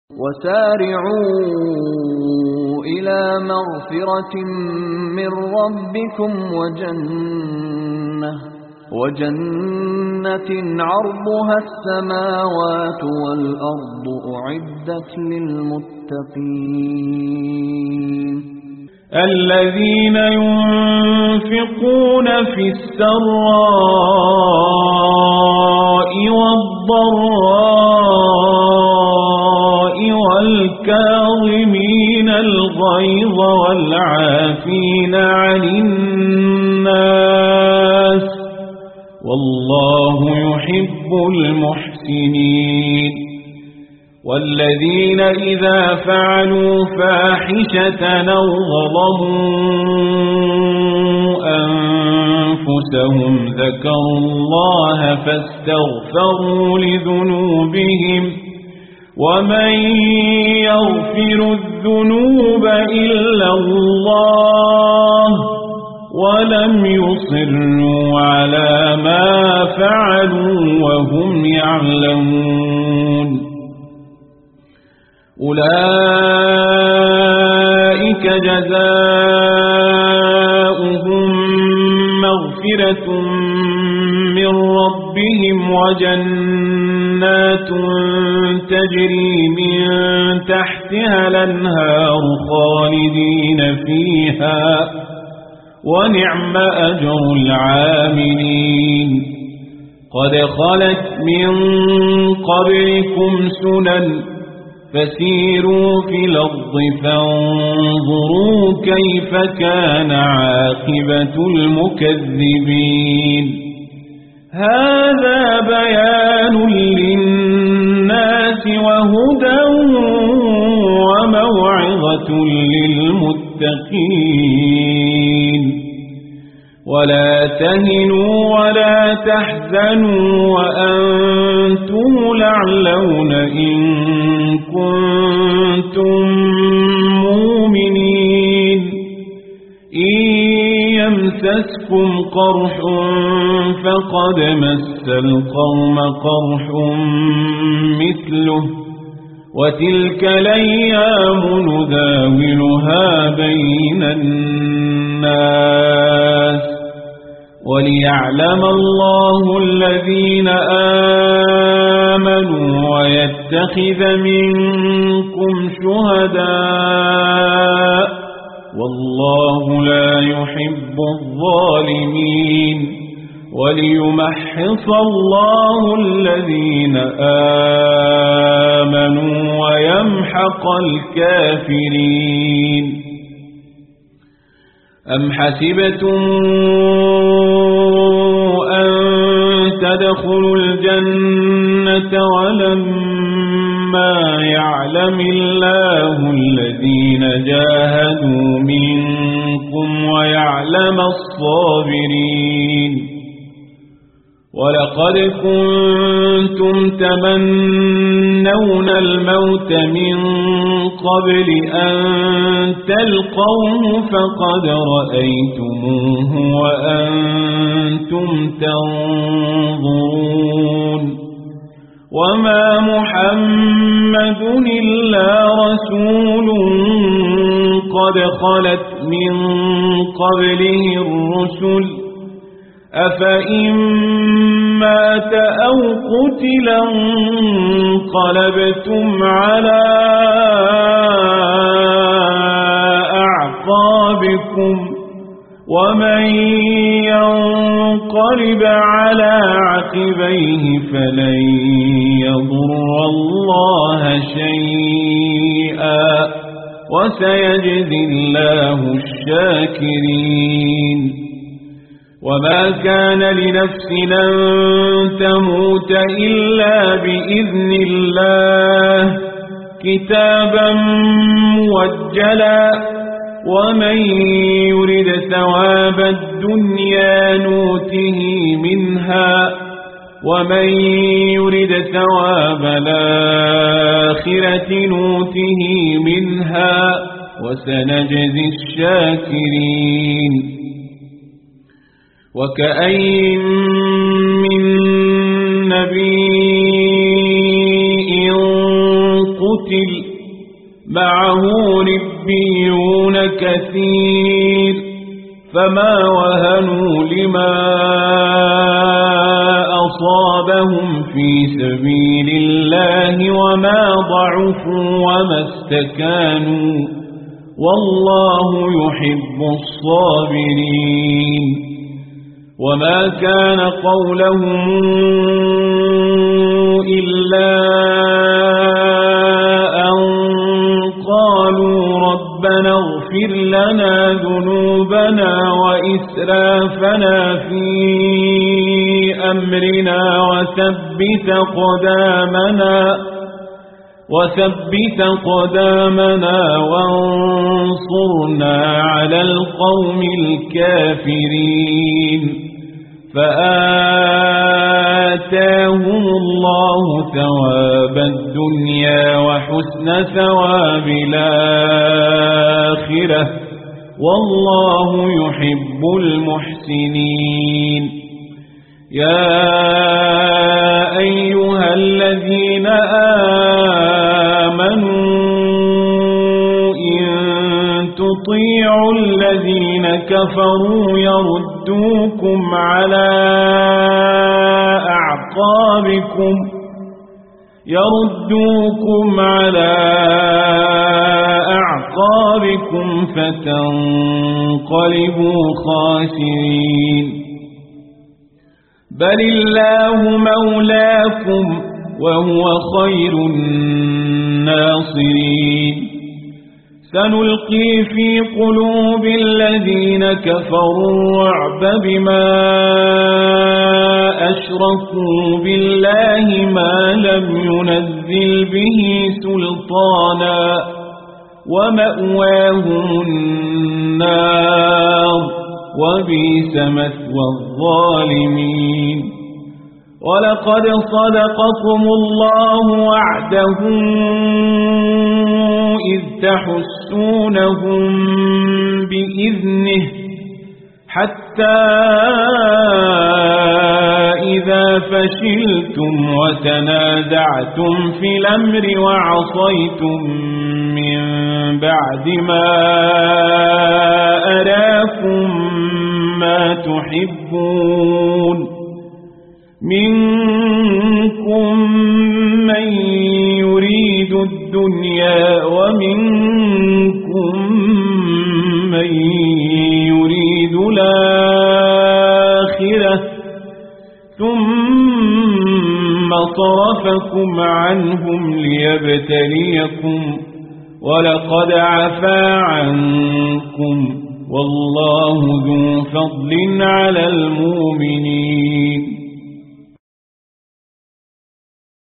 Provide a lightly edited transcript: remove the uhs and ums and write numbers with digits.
وسارعوا إلى مغفرة من ربكم وجنة عرضها السماوات والأرض أعدت للمتقين الذين ينفقون في السراء والضراء والكاظمين الغيظ والعافين عن الناس والله يحب المحسنين والذين إذا فعلوا فاحشة أو ظلموا أنفسهم ذكروا الله فاستغفروا لذنوبهم ومن يغفر الذنوب إلا الله ولم يصروا على ما فعلوا وهم يعلمون أولئك جزاؤهم مغفرة من ربهم وجنات تجري من تحتها الأنهار خالدين فيها ونعم أجر العاملين قد خلت من قبلكم سنن فسيروا في الأرض فانظروا كيف كان عاقبة المكذبين هذا بيان للناس وهدى وموعظة للمتقين ولا تهنوا ولا تحزنوا وأنتم الأعلون إن كنتم مؤمنين إن يمسسكم قرح فقد مس القوم قرح مثله وتلك الأيام نداولها بين الناس وليعلم الله الذين آمنوا ويتخذ منكم شهداء والله لا يحب الظالمين وليمحص الله الذين آمنوا ويمحق الكافرين أم حسبتم أن تدخلوا الجنة ولما يعلم الله الذين جاهدوا منكم ويعلم الصابرين ولقد كنتم تمنون الموت من قبل أن تلقوه فقد رأيتموه وأنتم تنظرون وما محمد إلا رسول قد خلت من قبله الرسل أفإن مات أو قتلا انقلبتم على أعقابكم ومن ينقلب على عقبيه فلن يضر الله شيئا وسيجزي الله الشاكرين وما كان لنفس أن تموت إلا بإذن الله كتابا موجلا ومن يرد ثواب الدنيا نوته منها ومن يرد ثواب الآخرة نوته منها وسنجزي الشاكرين وكأين من نبي قتل معه ربيون كثير فما وهنوا لما أصابهم في سبيل الله وما ضعفوا وما استكانوا والله يحب الصابرين وما كان قولهم إلا أن قالوا ربنا اغفر لنا ذنوبنا وإسرافنا في أمرنا وثبت قدامنا وانصرنا على القوم الكافرين فآتاهم الله ثواب الدنيا وحسن ثواب الآخرة والله يحب المحسنين يا أيها الذين آمنوا إن تطيعوا الذين كفروا يردوكم على أعقابكم فتنقلبوا خاسرين بل الله مولاكم وهو خير الناصرين سنلقي في قلوب الذين كفروا الرعب بما أشركوا بالله ما لم ينزل به سلطانا ومأواهم النار وبئس مثوى الظالمين ولقد صدقكم الله وعده إذ تحسونهم بإذنه حتى إذا فشلتم وتنازعتم في الأمر وعصيتم من بعد ما أراكم ما تحبون منكم من يريد الدنيا ومنكم من يريد الآخرة ثم صرفكم عنهم ليبتليكم ولقد عفا عنكم والله ذو فضل على المؤمنين